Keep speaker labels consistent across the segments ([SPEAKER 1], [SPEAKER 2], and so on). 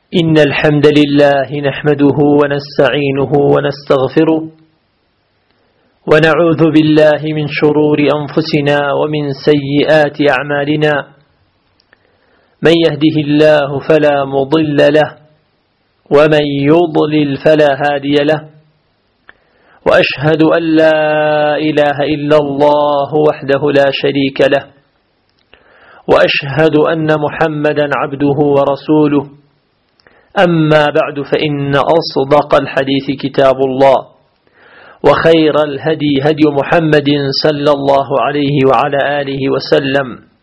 [SPEAKER 1] إن الحمد لله نحمده ونستعينه ونستغفره ونعوذ بالله من شرور أنفسنا ومن سيئات أعمالنا. من يهده الله فلا مضل له ومن يضلل فلا هادي له، وأشهد أن لا إله إلا الله وحده لا شريك له، وأشهد أن محمدا عبده ورسوله. أما بعد، فإن أصدق الحديث كتاب الله، وخير الهدي هدي محمد صلى الله عليه وعلى آله وسلم،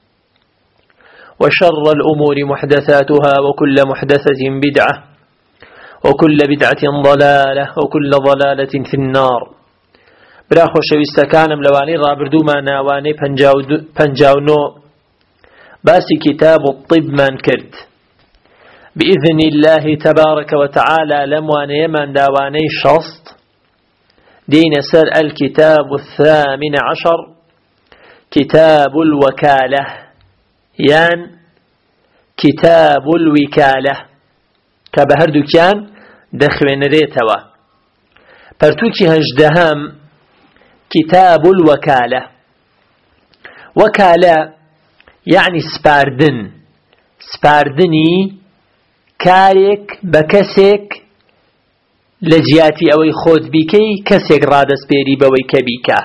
[SPEAKER 1] وشر الأمور محدثاتها، وكل محدثة بدعة، وكل بدعة ضلالة، وكل ضلالة في النار. براخو شويستكانم لواني رابردو ما ناواني پنجاونو باسي كتاب الطب من كرد بإذن الله تبارك وتعالى. لمواني يمن داواني شصت دين سر الكتاب 18، كتاب الوكالة، كتاب الوكالة كبهردو كان دخوين ريتوا. برتوكي هجدهم كتاب الوكالة. وكالة يعني سپاردني كاريك بكسك لجياتي اوي خود بيكي كسك رادس بيري بوي كبيكا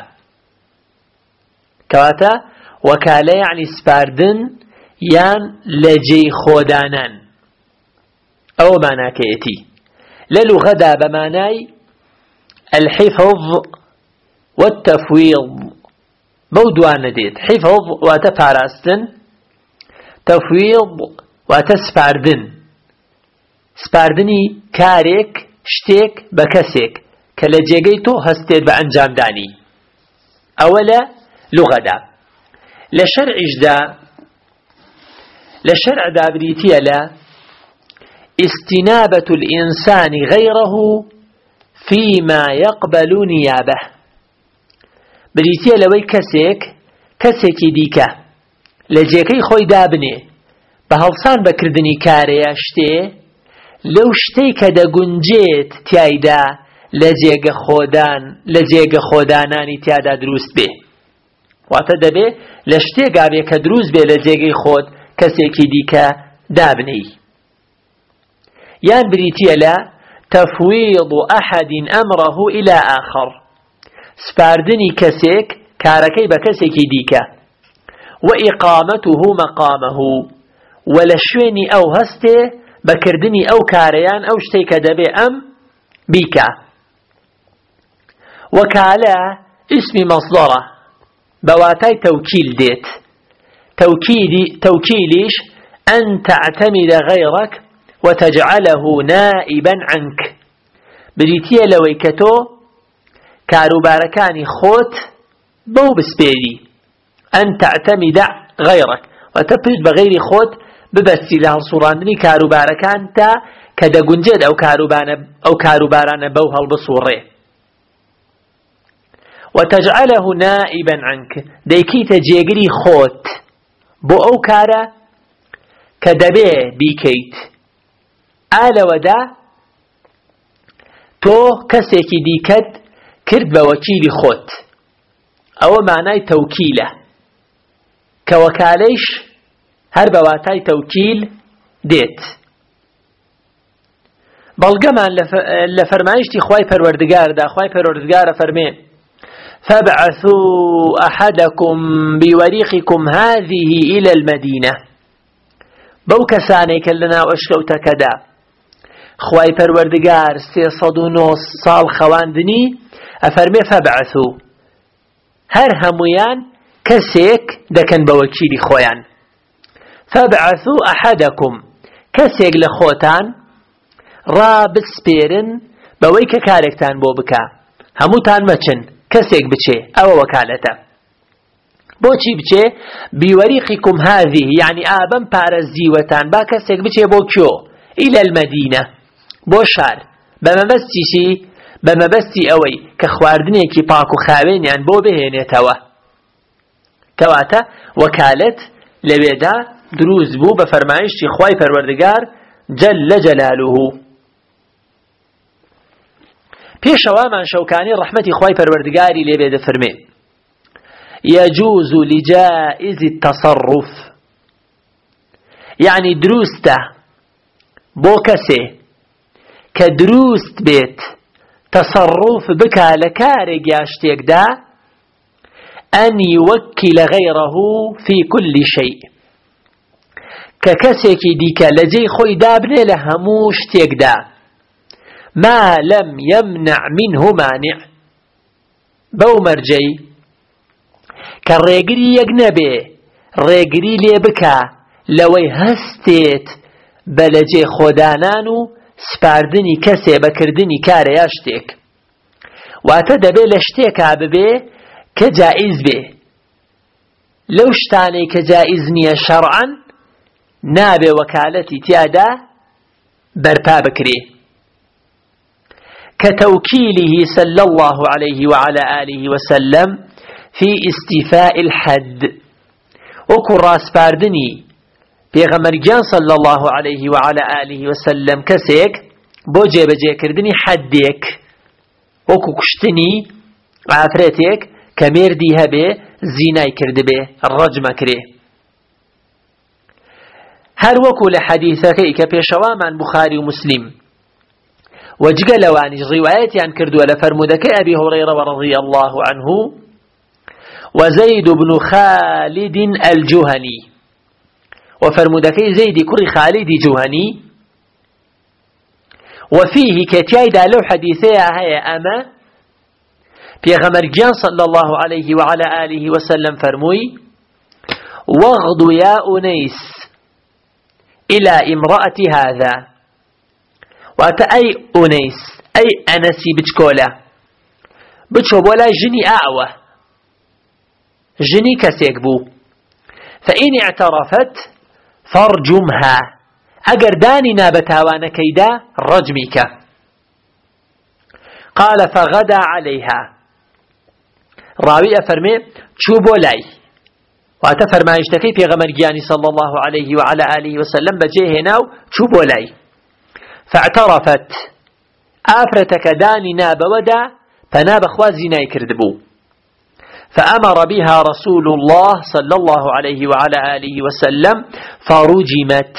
[SPEAKER 1] كواتا. وكالة يعني سپاردن يان لجي خودانان او معنى كيتي للغدا بمعناي الحفظ والتفويض. بودوان ديت حفظ واتفاراستن، تفويض واتسپاردن. سپاردني كاريك شتيك بكسك كالجيجيتو هستيد بأنجام داني. اولا لغدا لشرع جدا لشرع دابريتيا لا استنابة الإنسان غيره فيما يقبل نيابه. بريتيا لوي كسيكي ديكا لجيكي خوي دابني بهالصان بكردني كاريا شتي لو شتي كدا گنجيت تيايدا لجيغ خوداناني تيادا دروست به واتا به لشتي قابي كدروز به لجيغي خود كسيكي ديكا دابني. يان بريتيا لا تفويض أحد أمره إلى آخر. سپاردني كسيك كاركي بكسيكي ديكا، وإقامته مقامه ولشويني أو هسته بكردني أو كاريان أو شتيك دبي أم بيكا. وكالة اسم مصدره بواتاي توكيل ديت. توكيليش أن تعتمد غيرك وتجعله نائبا عنك. بريتيا لويكتو كاروباركاني خوت بو بسبيلي أن تعتمد غيرك وتبرد بغير خوت ببسي لها الصوراندني كاروباركان تا كدا قنجد أو كاروباران بوها البصوري. وتجعله نائبا عنك ديكي تجيغري خوت بو أو كارا كدبي بيكيت آل ودا تو كسيكي ديكت كرد بوكيل خوت او معناي توكيله كوكاليش هر بواتاي توكيل ديت. بلغمان لفرمايشتي خواي پروردگار دا خواي پروردگار فرمين فابعثوا أحدكم بوريقكم هذه إلى المدينة. بو كساني كلنا واشكوتا كدا خواي پروردگار 309 سال خواندني أفرمي فابعثوا هر هميان كسيك دكن بوكيلي خويان. فابعثوا أحدكم كسيك لخوتان رابط سبيرن بويك كاركتان بوبكا هموتان مچن كسيك بچه او وكالته بوچي بچه بوريقكم هذه يعني آبن پارزيوتان با كسيك بچه بوكيو إلى المدينة بو شار بمبستي اوي كخواردني كي باكو خاوين يعني بو بهينيتوا كواتا وكالت لويدا دروز بو بفرمايش خوای پروردگار جل جلاله. پێشەوامان شەوکانی ڕەحمەتی خوای پەروەردگاری لێ بێ دەفەرمێ يجوز لجائز التصرف، يعني دروستة بۆ کەسێ کە دروست بێت تصرف بکا لە کارێک یا شتێکدا أن يوكل غيره في كل شيء، کە کەسێکی دیکە لە جێی خۆی دابنێ لە هەموو شتێکدا ما لم يمنع منه مانع، بەو مەرجەی کە ڕێگری یەک نەبێ ڕێگری لێ بکا لەوەی هەستێت بە لە جێ خۆدانان و سپاردنی کەسێ بەکردنی کارە یا شتێک. واتە دەبێ لە شتێکا ببێ کە جائز بێ، لەو شتانەی کە جائز نییە شەرعەن نابێ وەکالەتی تیادا بەرپا بکرێ، كتوكيله صلى الله عليه وعلى آله وسلم في استيفاء الحد، وكو راس باردني پیغمبرجان صلى الله عليه وعلى آله وسلم كسيك بو جێبەجێ کردنی حدێک، وەکو کوشتنی ئافرەتێک کە مێردی هەبێ زینای کردبێ ڕەجمە کرێ. هەر وەکو لە حەدیثەکەی کە پێشەوامان بوخاری و مسلم وجگە لەوانیش ڕیوایەتیان کردووە لە فەرمودەکەی ئەبی هورەیرە رضی الله عنه وزيد بن خالد الجهني، وفرمودەکەی زەیدی کوڕی خالدی جوهنی، وفيه كتيايدا لو حديثيها هي أما پیغمبرجان صلى الله عليه وعلى آله وسلم فرموي واغض يا أنيس إلى امرأة هذا، وأتى أي أنيس أي أنسي بتكولا بتشو بولا جني أعوى جني كسيكبو، فإن اعترفت فارجمها، أجر داني نابتاوان كيدا رجمك. قال فغدا عليها، راوي أفرمي شو بولاي، وأتفرما يشتكي في غمرجاني صلى الله عليه وعلى آله وسلم بجيه ناو شو بولاي، فاعترفت آفرتك داني ناب ودا فناب خوازي ناي كردبو، فأمر بها رسول الله صلى الله عليه وعلى آله وسلم فرجمت.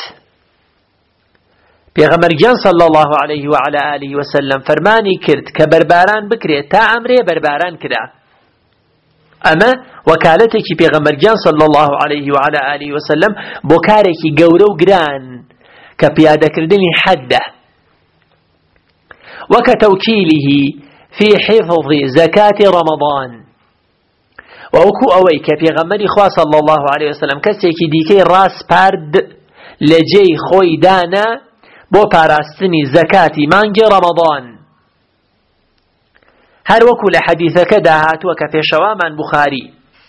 [SPEAKER 1] پیغمبرجان صلى الله عليه وعلى آله وسلم فرماني كرد كبرباران بكري تا أمري برباران كدا. أما وكالتك پیغمبرجان صلى الله عليه وعلى آله وسلم بكارك قورو قران كبيادة كردني حده، وكتوكيله في حفظ زكاة رمضان، وأكو أويك پیغمبر خوا صلى الله عليه وسلم كسيكي ديكي راس پارد لجي خوي دانا بو پاراستني زكاة مانجي رمضان. هر وكو لحديثك داهات وكفي شوامان بخاري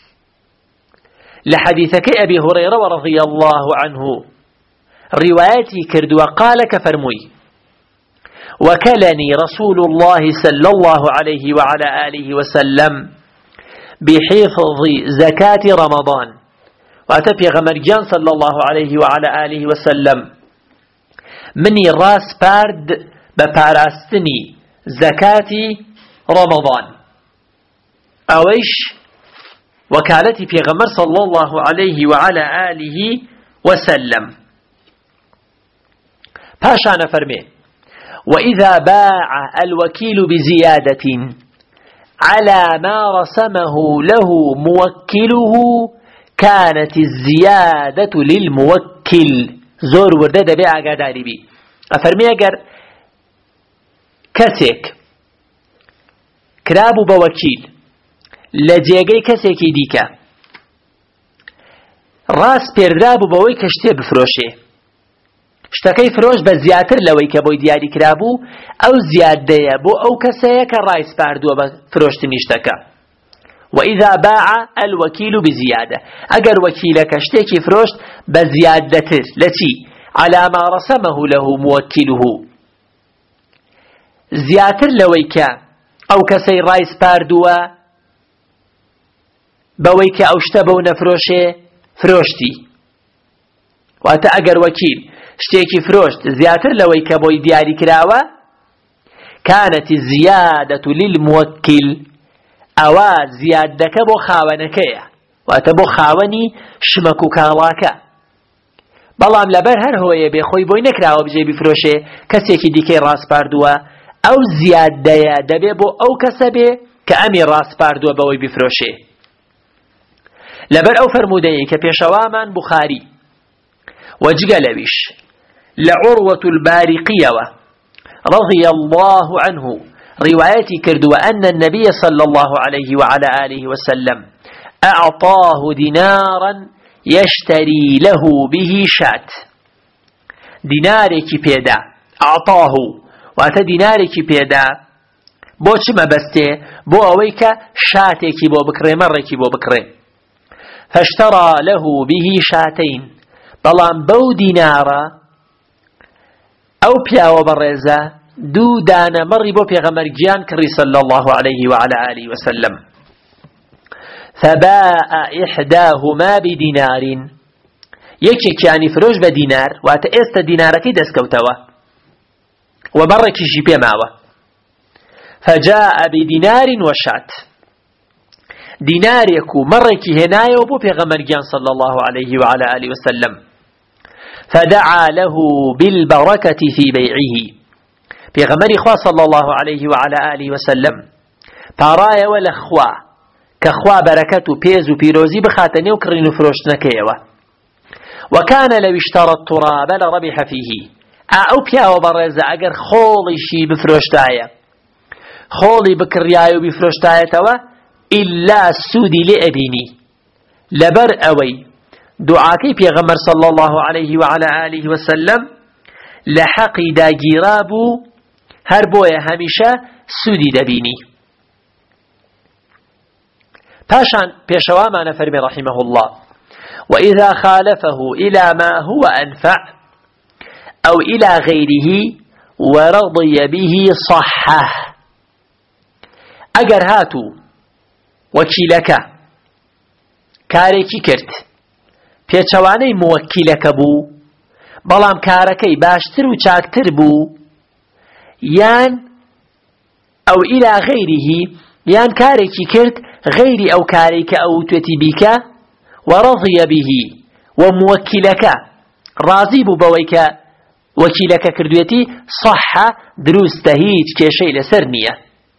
[SPEAKER 1] لحديثك أبي هريرة رضي الله عنه روايتي كرد وقال كفرموي وكلني رسول الله صلى الله عليه وعلى آله وسلم بحفظ زكاة رمضان، وأتى غمرجان صلى الله عليه وعلى آله وسلم مني راس بارد بپاراستني زكاة رمضان، أويش وكالتي في غمر صلى الله عليه وعلى آله وسلم. باشان فرمي وإذا باع الوكيل بزيادة على ما رسمه له موكله كانت الزيادة للموكل. زور ورده دبي آگاداری بی افرمی اگر کسیک کرابو بوکیل لجیگی کسیکی دیکا راس پیردابو بوی کشتی بفروشه شتەکەی فرۆش بە زیاتر لەوەی کە بۆی دیاری کرابوو ئەو زیادەیە بۆ ئەو کەسەیە کە ڕای سپاردووە بە فرۆشتنی شتەکە. وإذا باع الوكيل بزيادة، أجر وكيلك شتێکی فرۆشت بە زیادەتر لەچی على ما رسمه له موكله زیاتر لەوەی کە ئەو کەسەی ڕای سپاردووە بەوەی کە ئەو شتە بەو نەفرۆشێ فرۆشتی. واتە ئەگەر وەکیل شتێکی فرۆشت زیاتر لەوەی کە بۆی دیاری کراوە كانت الزيادة للموكل ئەوە زیادەکە بۆ خاوەنەکەیە واتە بۆ خاوەنی شمەک و کاڵاکە بەڵام لەبەر هەر هۆیە بێ خۆی بۆی نەکراوە بجێ بیفرۆشێ کەسێکی دیکەی ڕاستپاردووە ئەو زیادەیە دەبێ بۆ ئەو کەسە بێ کە ئەمی ڕاستپاردووە بەوەی بیفرۆشێ لەبەر ئەو فەرموودەیە کە پێشەوامان بوخاری وەجگە لەویش لعروة البارقية رضي الله عنه روايتي كردو أن النبي صلى الله عليه وعلى آله وسلم أعطاه دينارا يشتري له به شات دينارك بيدا أعطاه وأتى دينارك بيدا بو چما بسته بو أويك شاتك بو بكري مرك بو بكري فاشترى له به شاتين بلان بو دينارا أو بياو برزا دو دانا مري بو بيغمر جيان كري صلى الله عليه وعلى آله وسلم فباء إحداهما بدينار يكيك يعني فروش بدينار واتأست دينارك دسكوتوا ومرك جيبه معه فجاء بدينار وشات دينارك مرك هنايا وبو بيغمر جيان صلى الله عليه وعلى آله وسلم فدعا له بالبركة في بيعه بيغمر إخوة صلى الله عليه وعلى آله وسلم بارايا والأخوة كأخوة بركة بيزو بيروزي بخاتني وكرين فروشنكيوة وكان لو اشترى التراب لربح فيه أو بيا وبرزة أجر خولي شي بفروشتايا خولي بكريايو بفروشتايا توا إلا سودي لأبيني لبر أوي دعاكي بيغمر صلى الله عليه وعلى آله وسلم لحقي داجيرابو هربويا هميشة سودي دبيني باشان بيشوا ما نفرمي رحمه الله وإذا خالفه إلى ما هو أنفع أو إلى غيره ورضي به صحه أجر هاتو وكيلك كاريكي كرت پێچەوانەی موەکیلەکە بوو بەڵام کارەکەی باشتر و چاکتر بوو یان ئەو ئیلا غەیریهی یان کارێکی کرد غەیری ئەو کارێک کە ئەو توێتی بیکە وەڕەضیە بیهی و موەکیلەکە ڕازی بوو بەوەی کە وەکیلەکە کردوێتی صەحە دروستە هیچ کێشەی لەسەر نییە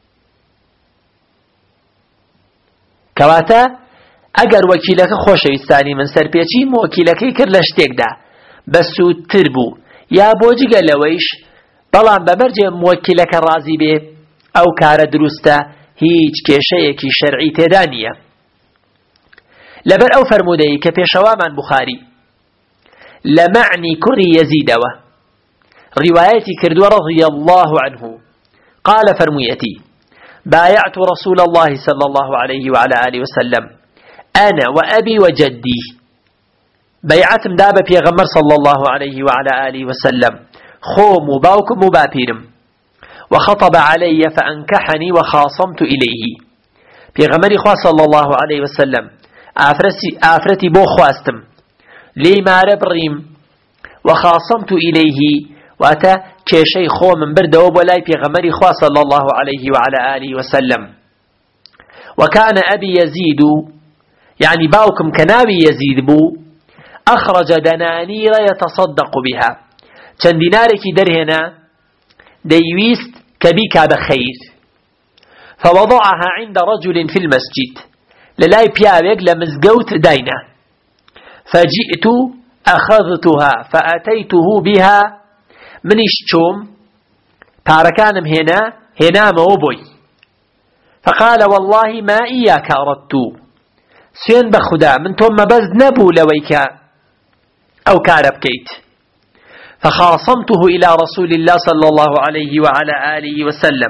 [SPEAKER 1] کەواتە ئەگەر وەکیلەکە خۆشەویستانی من سەرپێچی وەکیلەکەی کرد لە شتێکدا بە سوودتر بوو یا بۆ جگە لەوەیش بەڵام بەبەرجێ وەکیلەکە ڕازی بێ ئەو کارە دروستە هیچ کێشەیەکی شەرعی تێدا نییە لەبەر ئەو فەرموودەی کە پێشەوامان بوخاری لە مەعنی کوڕی یەزیدەوە ڕیوایەتی کردووە رضي الله عنه قال فرموویەتی بايعت رسول الله صلى الله عليه وعلى آله وسلم أنا وأبي وجدي بيعتم دابة بيغمر صلى الله عليه وعلى آله وسلم خوم باوكم وبابيرم وخطب علي فأنكحني وخاصمت إليه بيغمر إخوة صلى الله عليه وسلم آفرتي بو خواستم لي ما ربريم وخاصمت إليه واتا كيشي خو من برد وبلاي بيغمر إخوة صلى الله عليه وعلى آله وسلم وكان أبي يزيد يعني باوكم كنابي يزيد بو أخرج دنانير يتصدق بها چند دينارك درهنا ديويست كبيكا بخير فوضعها عند رجل في المسجد للاي بيابك لمزقوت دينا فجئت أخذتها فأتيته بها منيش تشوم تاركانم هنا موبوي فقال والله ما إياك أردت سوين بخدا من توم بز نبو لويك أو كاربكيت فخاصمته إلى رسول الله صلى الله عليه وعلى آله وسلم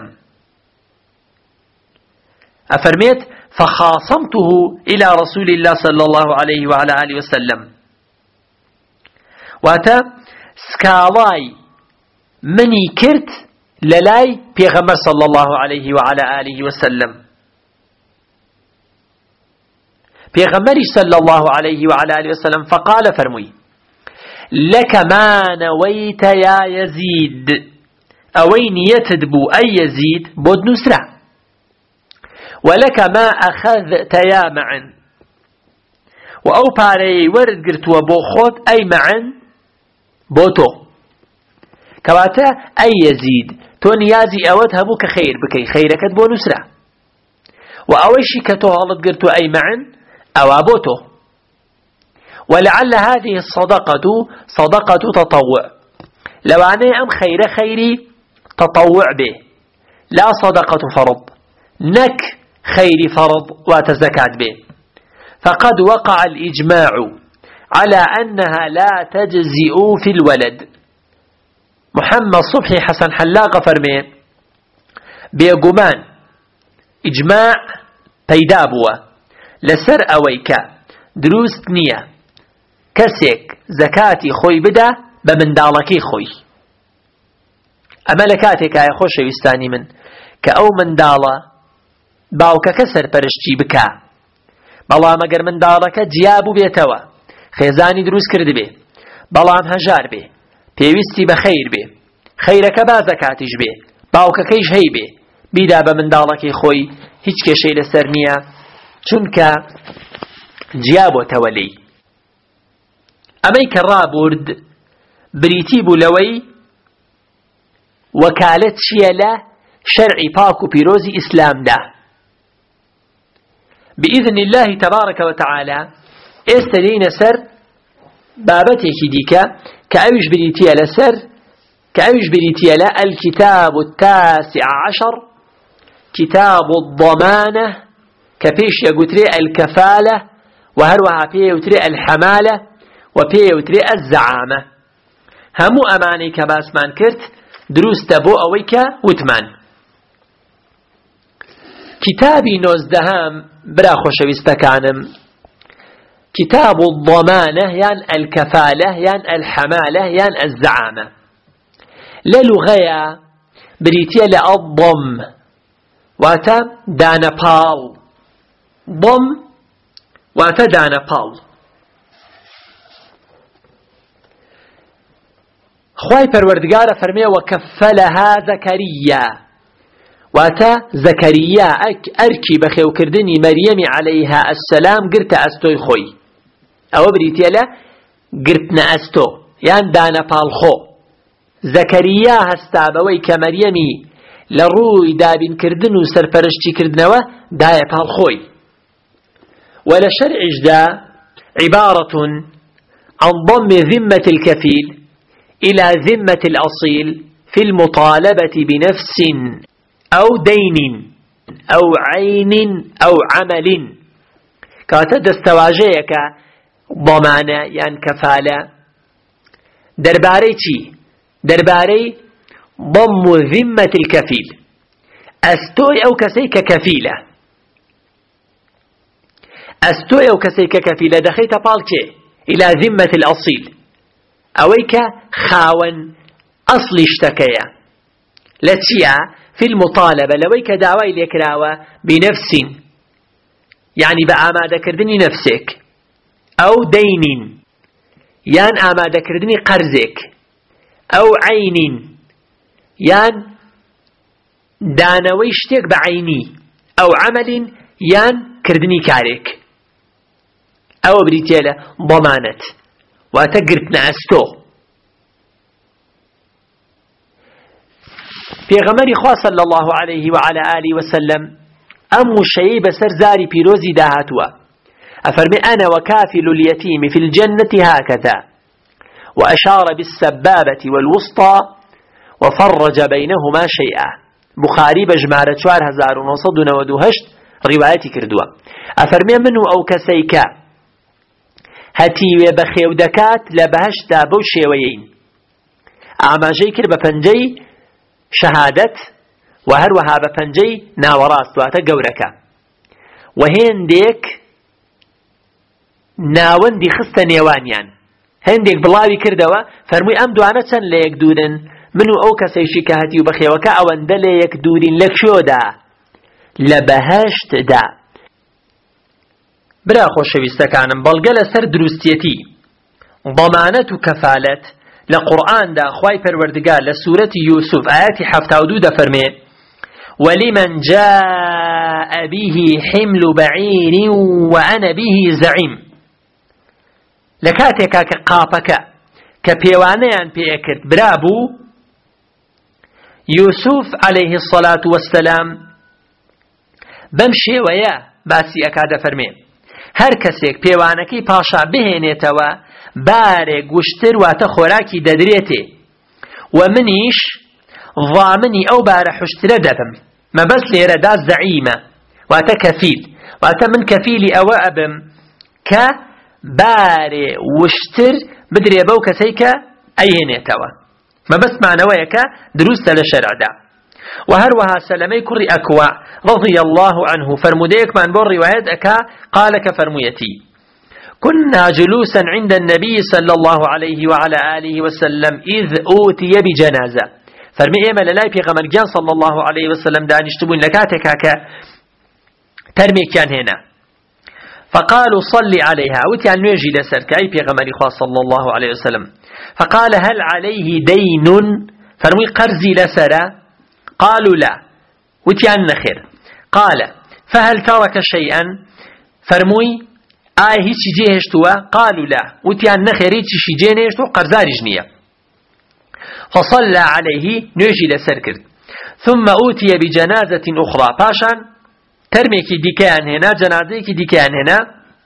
[SPEAKER 1] أفرميت فخاصمته إلى رسول الله صلى الله عليه وعلى آله وسلم واتا سكالاي مني كرت للاي بيغمر صلى الله عليه وعلى آله وسلم بيغمر صلى الله عليه وعلى آله وسلم فقال فرمي لك ما نويت يا يزيد أوي نيتد بو أي يزيد بود نسرع ولك ما أخذت يا معن وأو باري ورد قرت وبو خود أي معن بوتو كواتا أي يزيد تو نيازي أود هبو كخير بكي خيرك بو نسرع وأوشي كتو غلط قرتو أي معن أو أبوتو ولعل هذه الصدقة صدقة تطوع لو أنا أم خيري تطوع به لا صدقة فرض نك خير فرض وتزكاة به فقد وقع الإجماع على أنها لا تجزئ في الولد. محمد صبحي حسن حلاقة فرمي بيقومان إجماع بيدابوه لسر أويك دروست نية كسيك زكاتي خوي بدا بمندالكي خوي أما لكاتك يا خوش يستاني من كأو مندالة باوك كسر برشتي بكا بلام اگر مندالك جيابو بيتوا خيزاني دروس كرد بي بلام هجار بي پێویستی بە خەیر بێ خەیرەکە با زەکاتیش بێ باوکەکەیش هەی بێ بیدا بە منداڵەکەی خۆی هیچ کێشەی لەسەر نییە چونکە جیا بۆتەوە لێی. ئەمەی کە ڕابورد بریتی بوو لەوەی وەکالەت چییە لە شەرعی پاک و پیرۆزی ئیسلامدا. بإذن الله تبارك وتعالى استدين سر بابتك ديكا كأوش بريتيا لسر كأوش بريتيا لا الكتاب 19 كتاب الضمانة كبيش يقتري الكفالة وهروها بيه يتري الحمالة وبيه يتري الزعامة همو أماني كباسمان كرت دروس تبو أويكا وثمان. كتابي نوزدهام برا خوشويستكانم كتاب الضمانة يعني الكفالة يعني الحمالة يعني الزعامة. للغاية بريتيا لأضم واتا دانا بال ضم واتا دانا بال. خواي پروردگار فرمي وكفلها زكريا واتا زكريا أركي بخيو كردني مريم عليها السلام قرت أستوي خوي أو بريتيا لا قرتنا أستو يعني دانا بالخو زكريا هستابوي كمريمي لروي دابين كردن وسرپرشتي كردنوا دايا بالخوي. ولا شرع جدا عبارة عن ضم ذمة الكفيل إلى ذمة الأصيل في المطالبة بنفس أو دين أو عين أو عمل كاتد استواجيك ضمانة يعني كفالة درباري چي درباري ضم ذمة الكفيل أستوي أو كسيك كفيلة أستوي أو كسيك كفيلة دخيت بالكي إلى ذمة الأصيل أويك خاون أصل اشتكيا لتشيا في المطالبة لويك دعوة ليكراوة بنفس يعني بأمادة كردني نفسك أو دين يان أمادة كردني قرزك أو عين يان دانوي اشتك بعيني أو عمل يان كردني كارك أو بريتيالا ضمانت وتقرتنا أستو. في غمر خواه صلى الله عليه وعلى آله وسلم أمو الشيء بسر زاري بيروزي داهاتوا أفرمي أنا وكافل اليتيم في الجنة هكذا وأشار بالسبابة والوسطى وفرج بينهما شيئا. بخاري بجمارة 4992 روايتي كردوا أفرمي منه أو كسيكا هەتی وێ بە خێودەکات لە بەهەشتا بەو شێوەیەین ئاماژەی کرد بە پەنجەی شەهادەت و هەروەها بە پەنجەی ناوەڕاست واتە گەورەکە و هێندێک ناوەندی خستە نێوانیان هەندێک بڵاوی کردەوە فەرمووی ئەم دوانە چەند لە یەک دوورن من و ئەو کەسەیشی کە هەتی و بە خێوەکە ئەوەندە لە یەک دوورین لە کوێدا لە بەهەشتدا. برا خۆشەویستەکانم بەڵگە لەسەر دروستیەتی ضمانة كفالة لقرآن دا خواي پروردگار لسورة يوسف آيات 72 دا فرمي ولمن جاء به حمل بعير وأنا به زعيم لكاتك كقابك كبيوانيان بيكرت برابو يوسف عليه الصلاة والسلام بمشي ويا باسي أكاد فرمي هر کسێک پێوانەکەی پاشا بهێنێتەوە بارێک گوشتر واتە خۆراکی دەدرێتێ و منیش ضامنی ئەو بارە حوشترە دەبم مەبەست لێرەدا زەعیمە واتە کەفیل واتە من کەفیلی ئەوە ئەبم کە بارێ وشتر بدرێ بەو کەسەی کە ئەیهێنێتەوە مەبەست مانەوەیە کە دروستە لە شەرعدا وهروها سلمي كري أكوع رضي الله عنه فرموديك من بور روايات أكا قال كفرميتي كنا جلوسا عند النبي صلى الله عليه وعلى آله وسلم إذ أوتي بجنازة فرمي إيما للاي في غمرجان صلى الله عليه وسلم دانشتبون لكاتك هكا ترمي كان هنا فقالوا صلي عليها أوتي عن نيجي لسرك أي في غمري صلى الله عليه وسلم فقال هل عليه دين فرمي قرزي لسرا قالوا لا وتيان نخير قال فهل ترك شيئا فرموي هيتشي جيهشتوا قالوا لا وتيان نخير هيتشي جيهشتوا قرزاري جنية فصلى عليه نيجي لسركر ثم أوتي بجنازة أخرى باشان ترميكي ديكان هنا جنازيكي ديكان هنا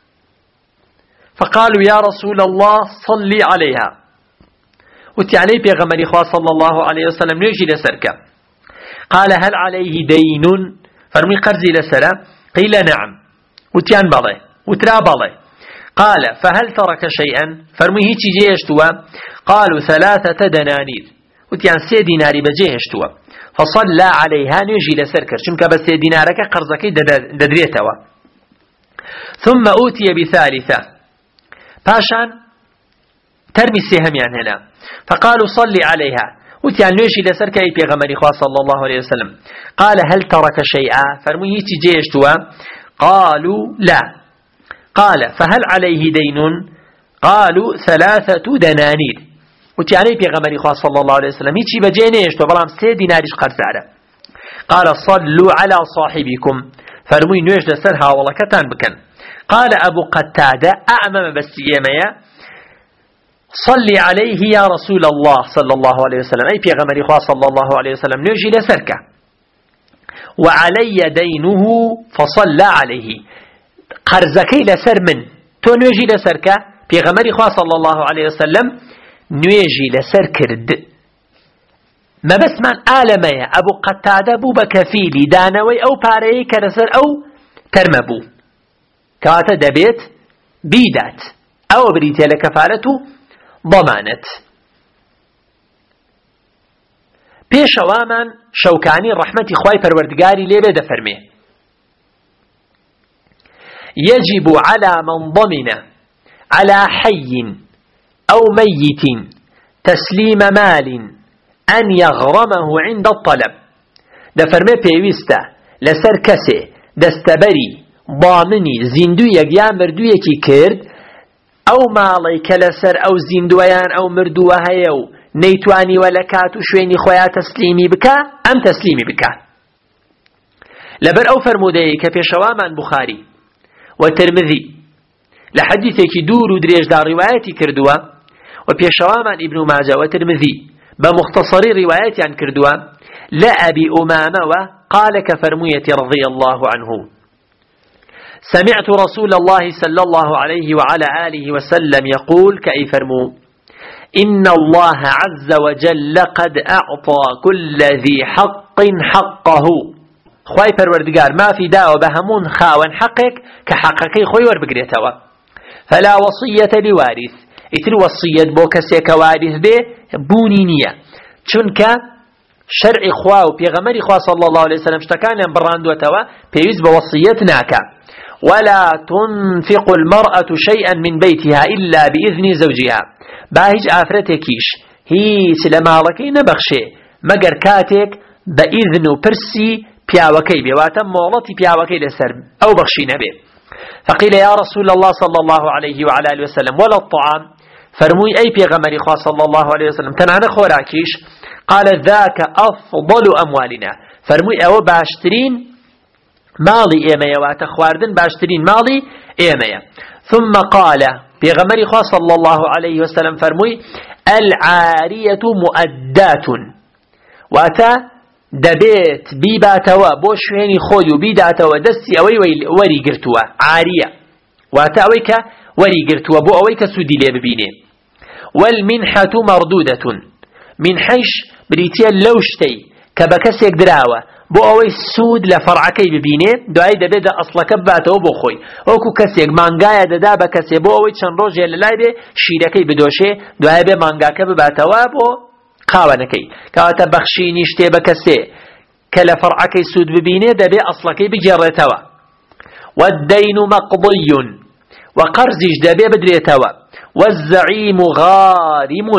[SPEAKER 1] فقالوا يا رسول الله صلي عليها وتي عليه بيغمري صلى الله عليه وسلم نيجي لسركر قال هل عليه دين فرمي قرزي لسرا قيل نعم وتيان بالي وترا بالي قال فهل ترك شيئا فرمي هيتي جيهشتوا قالوا 3 دنانير وتيان 3 ديناري بجيهشتوا فصلى عليها نيجي لسركر شنك بس 3 دينارك قرزكي ددريتوا ثم أوتي بثالثة باشان ترمي السهم يعني هنا فقالوا صلي عليها وتيان نوشي لسر كأي بيغمري صلى الله عليه وسلم قال هل ترك شيئا فرمي يتي جيشتوا قالوا لا قال فهل عليه دين قالوا 3 دنانير وتيان بيغمري صلى الله عليه وسلم يتي بجينيشتوا بلام 3 ديناريش قرزارة قال صلوا على صاحبكم فرمي نوش لسرها والله كتان بكن قال أبو قتادة أعمم بسياميا صلي عليه يا رسول الله صلى الله عليه وسلم أي بيغمري صلى الله عليه وسلم نجي لسركة وعلي دينه فصلى عليه قرزكي لسر من تو نجي لسركة بيغمري صلى الله عليه وسلم نجي لسر كرد ما بس من آلمية أبو قتادة بو بكفيلي دانوي أو باري كرسر أو ترمبو كواتا دبيت بيدات أو بريتي لكفالته ضمانت پێشەوامان شەوکانی ڕەحمەتی خوای پەروەردگاری لێبێ دەفەرمێ يجب على من ضمن على حي أو ميت تسليم مال أن يغرمه عند الطلب دەفەرمێ پێویستە لەسەر کەسێ دەستەبەری ضامنی زیندوویەک یان مردوویەکی کرد ئەو ماڵی کە لەسەر ئەو زیندووەیان ئەو مردووە هەیە و نەیتوانی وەلەکات و شوێنی خۆیان تەسلیمی بکە ئەم تەسلیمی بکە لەبەر ئەو فەرمودەیە کە پێشەوامان بوخاری و ترمذی لە حەدیثێکی دوور و درێژدا ڕیوایەتی کردووە و پێشەوامان ئیبن ماجە و ترمذی بە مختصری ڕیوایەتیان کردووە لە ئەبی ئومامەوە قال کە فەرموویەتی رضي الله عنه سمعت رسول الله صلى الله عليه وعلى آله وسلم يقول كأي فرمو إن الله عز وجل قد أعطى كل ذي حق حقه خواي پروردگار ما في داو بهمون خاون حقك كحقكي خوي وربقريتوا فلا وصية لوارث اتر وصية بوكسيك وارث به بونينية چونك شرع خواه وبيغمر خواه صلى الله عليه وسلم اشتكان براندوتوا بيوز بوصية ناكا ولا تنفق المرأة شيئا من بيتها إلا بإذن زوجها باهج آفرتكيش هيس لمالكي نبخشي مگر كاتك بإذن برسي بياوكي بيواتا مولتي بياوكي لسر أو بخشي نبي فقيل يا رسول الله صلى الله عليه وعلى آله وسلم ولا الطعام فرموي أي بيغمري خاص صلى الله عليه وسلم تنعنا خوراكيش قال ذاك أفضل أموالنا فرموي أو باشترين مالي إيميا واتخواردن باشترين مالي إيميا ثم قال بيغمري خاص صلى الله عليه وسلم فرموي العارية مؤدات واتا دبيت بيباتوا بوشويني خوديو بيداتوا دستي أوي وري قرتوا عارية واتا أويك وري قرتوا بو أويك سودي لي ببيني والمنحة مردودة من حيش بريتيا لوشتي كبكسيك دراوة بو أوي سود لفرعكي ببيني دعاي دبيدا أصلك باتوا بو خوي وكو كسيك مانغايا ددا بكسي بو أوي چن روجي للاي بي شيركي بدوشي دعاي بي مانغاكا بباتوا بو قاوانكي كواتا بخشيني شتي بكسي كلا فرعكي سود ببيني دبي أصلكي بجرتوا والدين مقضي وقرزج دبي بدريتوا والزعيم غارم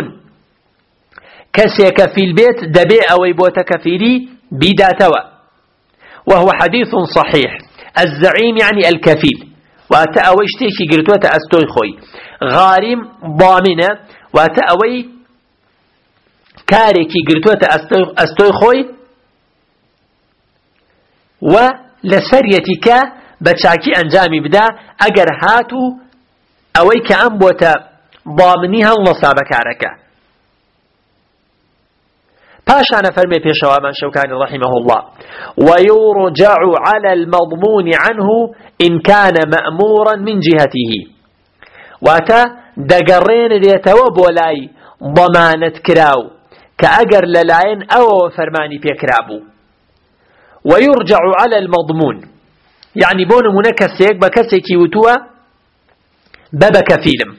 [SPEAKER 1] كسيك في البيت دبي أوي بوتا كفيلي بداتوا وهو حديث صحيح الزعيم يعني الكفيل واتأوي اشتيكي قرتوة أستوي خوي غارم ضامنة واتأوي كاريكي قرتوة أستوي خوي ولسريتك بتشاكي أنجامي بدا أجر هاتو أوي كأنبوة ضامنيها النصابة كاركة باشانا فرمي بيشوا من شوكاني رحمه الله ويرجع على المضمون عنه إن كان مأمورا من جهته واتا دقرين ديتوا بولاي ضمانة كراو كأجر للاين أو فرماني بيكرابو ويرجع على المضمون يعني بون منكسيك بكسيكي وتوا ببكفيلم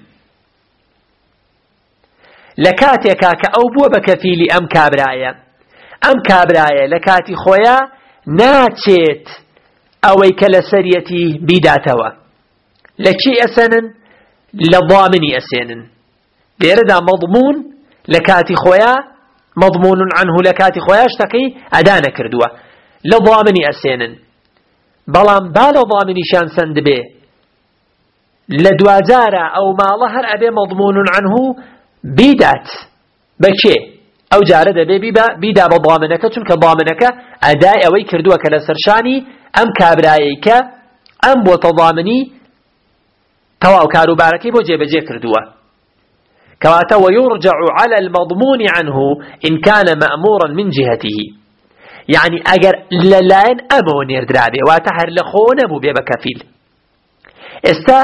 [SPEAKER 1] لكاتك كأو بو بكفيلي أم كابرايا لكاتي خويا ناتشيت أوي كالسريتي بداتوا لكي أسنن لضامني أسنن ليردا مضمون لكاتي خويا مضمون عنه لكاتي خويا اشتكي أدانا كردوا لضامني أسنن بلان بالا ضامني شان سند به لدوازارا أو ما ظهر أبي مضمون عنه بيدات بكي أو جارد بيدا بضامنك چونك ضامنك أداء أوي كردوا كالسرشاني أم كابرايك أم بوتضامني تواو كارو باركي بو جيبجي كردوا كواتا ويرجع على المضمون عنه إن كان مأمورا من جهته يعني أجر للاين أمو نيردرابي واتحر لخون أبو بيبا كفيل استا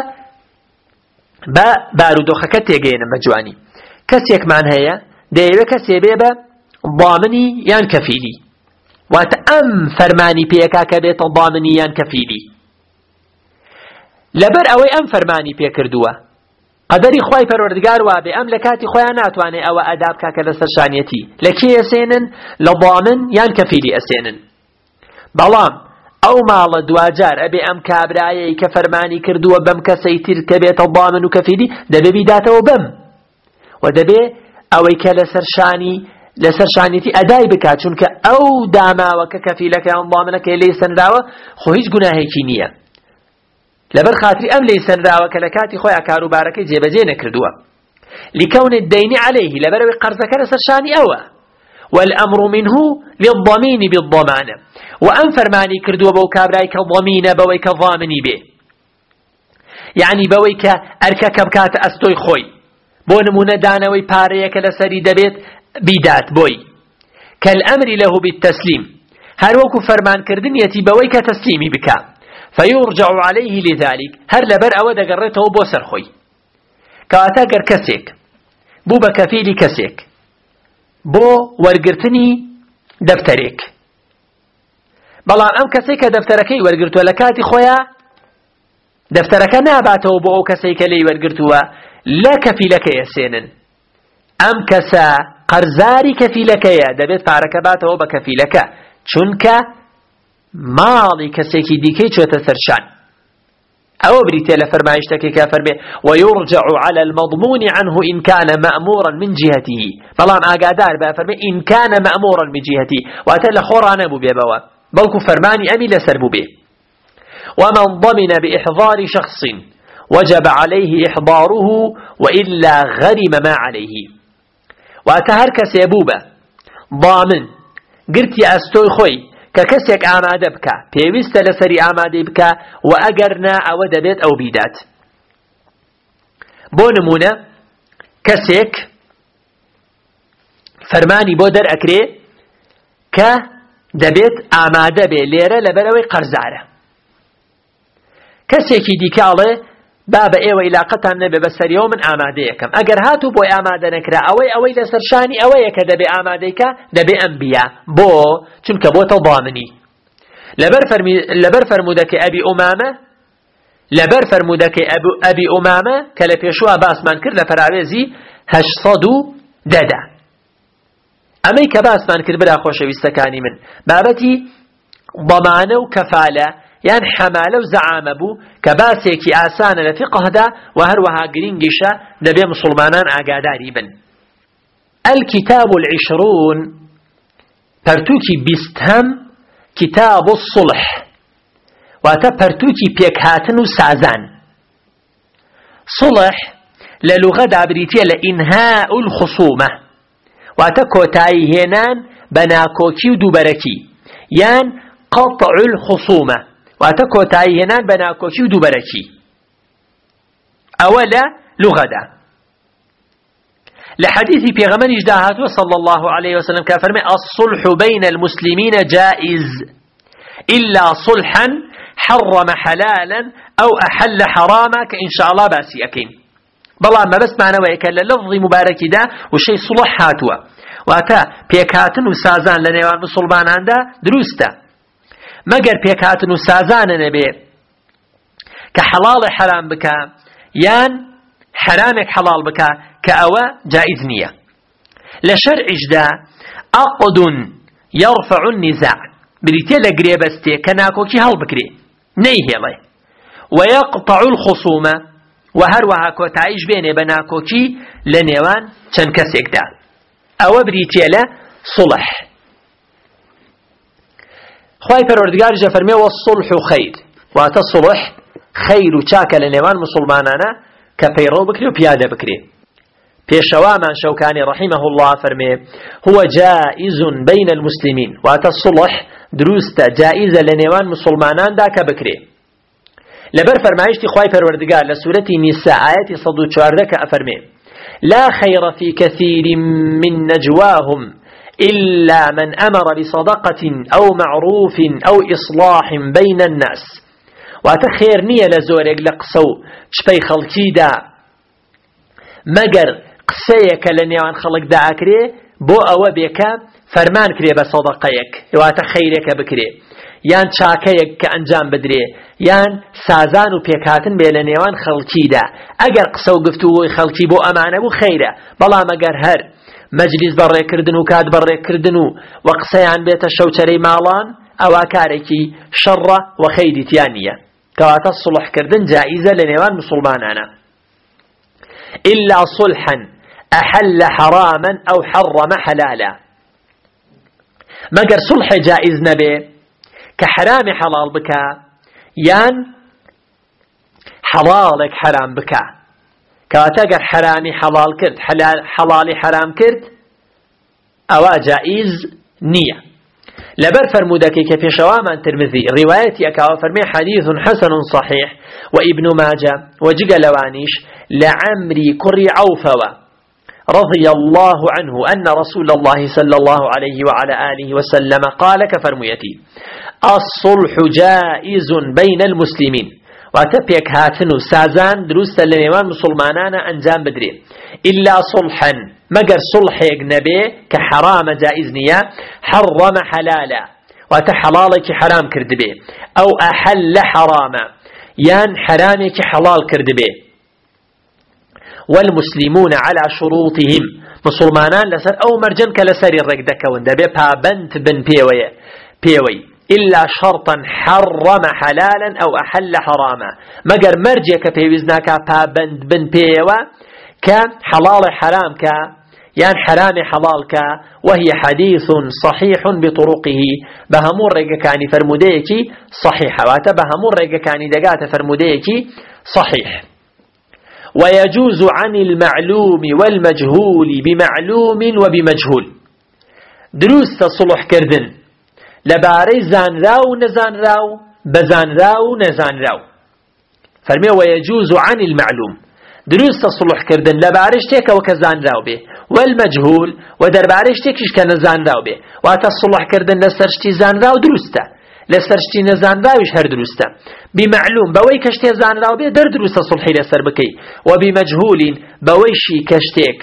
[SPEAKER 1] بارودو خكت يجينا مجواني كسيك معنى هي دايوه كسي بيبا ضامني يان كفيلي واتأم فرماني بيكا كبيت ضامني يان كفيلي لبر اوي ام فرماني بيكردوا قدري خواي پروردگار وابي ام لكاتي خوايا ناتواني او اداب كاكا لسرشانيتي لكي يسينن لضامن يان كفيلي اسينن بلام او مال دواجار ابي ام كابرايي كفرماني كردوا بم كسيتر كبيت الضامن وكفيلي دبي بيداته بم ودبي اوي لسرشانيتي اداي بكا چونك او داما وككفيلك يان ضامنك ليسن راوه خو هيج گناهيكي نيه لبر خاطري ام ليسن راوه كلكاتي خويا كارو باركي جيبجي نكردوا لكون الدين عليه لبر قرضك لسرشاني اوه والامر منه للضمين بالضمان وان فرماني كردوا بو كابراي كضمين بوي كضامني به يعني بوي كاركك بكات استوي خوي بو نمونه دانوي پارەیەکە لەسەری دەبێت بیدات بۆی كالأمر له بالتسليم هر وەکو فەرمانکردنیەتی بەوەی کە تەسلیمی بکا فيرجع عليه لذلك هر لەبەر ئەوە دەگەڕێتەوە بۆ سەر خۆی کەواتە گەر کەسێک بوو بە کەفیلی کەسێک بۆ وەرگرتنی دەفتەرێک بەڵام ئەم کەسێک کە دەفتەرەکەی وەرگرتووە لە کاتی خۆیان دەفتەرەکە ناباتەوە بۆ ئەو کەسێک کە لێی وەرگرتووە لا كفيلك يسينن أم كسا قرزاري كفيلك دبيت بارك باته بكفيلك چونك مالي كسيكي ديكي چو تسرشان أو بريتي لفرمايشتك كافر به ويرجع على المضمون عنه إن كان مأمورا من جهته فلان آقادار بافر به إن كان مأمورا من جهته واتل خوران أبو بيبوا بلكو فرماني أمي لسربو به ومن ضمن بإحضار شخص وجب عليه إحضاره وإلا غرم ما عليه. واتهر كسيبوبة ضامن قرتي أستوي خوي ككسيك آمادة بك بيويست لسري آمادة بك وأقرنا أو دبيت أو بيدات. بو نمونة كسيك فرماني بودر أكري كدبيت آمادة بي ليرة لبلوي قرزارة كسيكي ديكالي بابا ايوه علاقتان نبي بس اليوم من آماديكم اگر هاتو بو آماده نكرا اوي لسرشاني اوي كدبي آماديك دبي انبياء بو چونك بو تضامني لبر فرمودك ابي امامه لبر فرمودك ابي امامه كلفيشوا باس من كر لفراويزي 800 ددا امي كباس من كر بلا خوشويستكاني من بابتي ضمانه وكفاله يعني حماله وزعامه بو كباسيكي آسانه لفقه دا وهروها قرينجيشا دبي مسلمانان آقاداري بن. الكتاب 20 برتوكي بيستهم كتاب الصلح واتا برتوكي بيكهاتن وسازان. صلح للغة دابريتية لإنهاء الخصومة واتا كوتاي هنان بناكوكي ودوبركي يعني قطع الخصومة واتكو تايهنان بناكوشي ودوبركي أولا لغدا لحديث بيغمر اجداهات صلى الله عليه وسلم كافرمي الصلح بين المسلمين جائز إلا صلحا حرم حلالا أو أحل حراما كإن شاء الله باسي أكين بلا ما بس معنى ويكال لفظ مبارك دا وشي صلح هاتوا واتا بيكاتن وسازان لنيوان مسلمان عنده دروستا مگر پێکهاتن و سازانە نەبێ کە حەڵاڵ حرام بکە یان حرامێک حەڵاڵ بکە کە ئەوە جائز نییە. لە شەرعیشدا عەقد يرفع النزاع بریتێ لە گرێبەستێ کە ناکۆکی هەڵبکرێ نەیهێڵێ ويقطع الخصومة وهروها کۆتاییش بێنێ بە ناکۆکی لە نێوان چەند کەسێکدا ئەوە بریتێ لە صلح. خواهي پروردگار جا فرمي والصلح خير واتا صلح خير وچاك لنوان مسلمانانا كبيرو بكري وبيادة بكري بيشواما شوكاني رحمه الله فرمي هو جائز بين المسلمين واتا الصلح دروستا جائزة لنوان مسلمانان داك بكري لبر فرمايشتي خواهي پروردگار لسورة نساء آياتي صدو چواردك أفرمي لا خير في كثير من نجواهم إلا من أمر بصدقة أو معروف أو إصلاح بين الناس واتخير نية لزورك لقصو شبي خلقي دا مگر قسيك لنيوان خلق دا أكري بو أو بيكا فرمان كري بصدقيك واتخيرك بكري يان شاكيك كأنجام بدري يان سازان و بيكاتن بيلنيوان خلقي دا اگر قصو قفتو خلقي بو أمانة بو خيرة بلا مگر هر مجلس بري كردنو كاد بري كردنو وقسيان بيت الشوچري مالان اواكاريكي شر وخير تيانية كواتا الصلح كردن جائزة لنيوان مسلمانانا إلا صلحا أحل حراما أو حرم حلالا مگر صلح جائز نبي كحرام حلال بكا يان حلالك حرام بكا كاتاقر حرامي حلال كرد حلالي حرام كرد أوا جائز نية لبر فرمودك كفي شواما ترمذي روايتي أكاو فرمي حديث حسن صحيح وابن ماجه وجقلوانيش لعمري كري عوفوا رضي الله عنه أن رسول الله صلى الله عليه وعلى آله وسلم قال كفرميتي الصلح جائز بين المسلمين واتبيك هاتنو سازان دروستا لنيوان مسلمانانا أنجام بدري إلا صلحا مگر صلح نبي كحرام جائز نيا حرم حلالا وتحلالك حرام كردبي أو أحل حراما يان حرامك حلال كردبي والمسلمون على شروطهم مسلمانان لسر أو مرجن كلسر الرقدك وندبي بابنت بن بيوي إلا شرطا حرم حلالا أو أحل حراما مگر مرجك بيوزناك بابنت بن بيوي كحلال حرام يعني حرام حلال وهي حديث صحيح بطرقه بهمور رجكاني فرموديكي صحيحة واتبهمور رجكاني دقات فرموديكي صحيح ويجوز عن المعلوم والمجهول بمعلوم وبمجهول. دروست صلح كردن لباري زانراو نزانراو بزانراو نزانراو. فرمي ويجوز عن المعلوم دروست صلح كردن لباري شتيك وكزانراو به والمجهول ودرباري شتيكش كنزانراو به. واتا صلح كردن لسرشتي زانراو دروسته لسرشتي نزانراوش هر دروسته. بمعلوم بوي كشتي زانراو به در دروست صلحي لسر بكي. وبمجهول بويشي كشتيك